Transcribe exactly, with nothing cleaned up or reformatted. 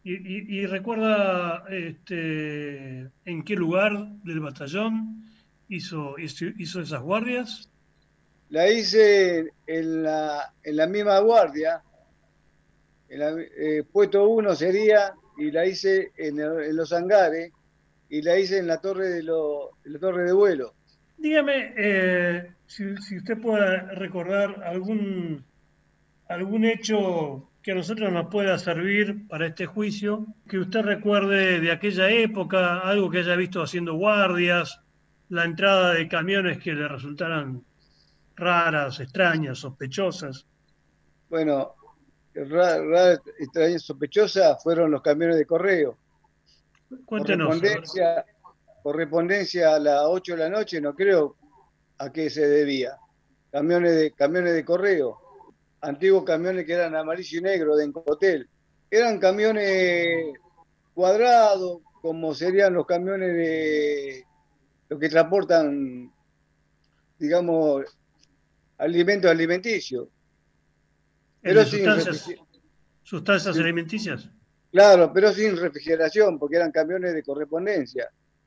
¿Y, y- y recuerda este, en qué lugar del batallón hizo, hizo, hizo esas guardias? La hice en la, en la misma guardia, en la- eh, puesto uno sería, y la hice en, el- en los hangares, y la hice en la torre de, lo- en la torre de vuelo. Dígame eh, si, si usted puede recordar algún, algún hecho que a nosotros nos pueda servir para este juicio, que usted recuerde de aquella época, algo que haya visto haciendo guardias, la entrada de camiones que le resultaran raras, extrañas, sospechosas. Bueno, rara, rara, extraña, sospechosa fueron los camiones de correo. Cuéntenos, a ver. Correspondencia, correspondencia a las ocho de la noche, no creo a qué se debía. Camiones de, camiones de correo, antiguos camiones que eran amarillo y negro de Encotel. Eran camiones cuadrados, como serían los camiones de los que transportan, digamos, alimentos alimenticios, El pero de sin sustancias, refrigeración. sustancias alimenticias. Claro, pero sin refrigeración, porque eran camiones de correspondencia.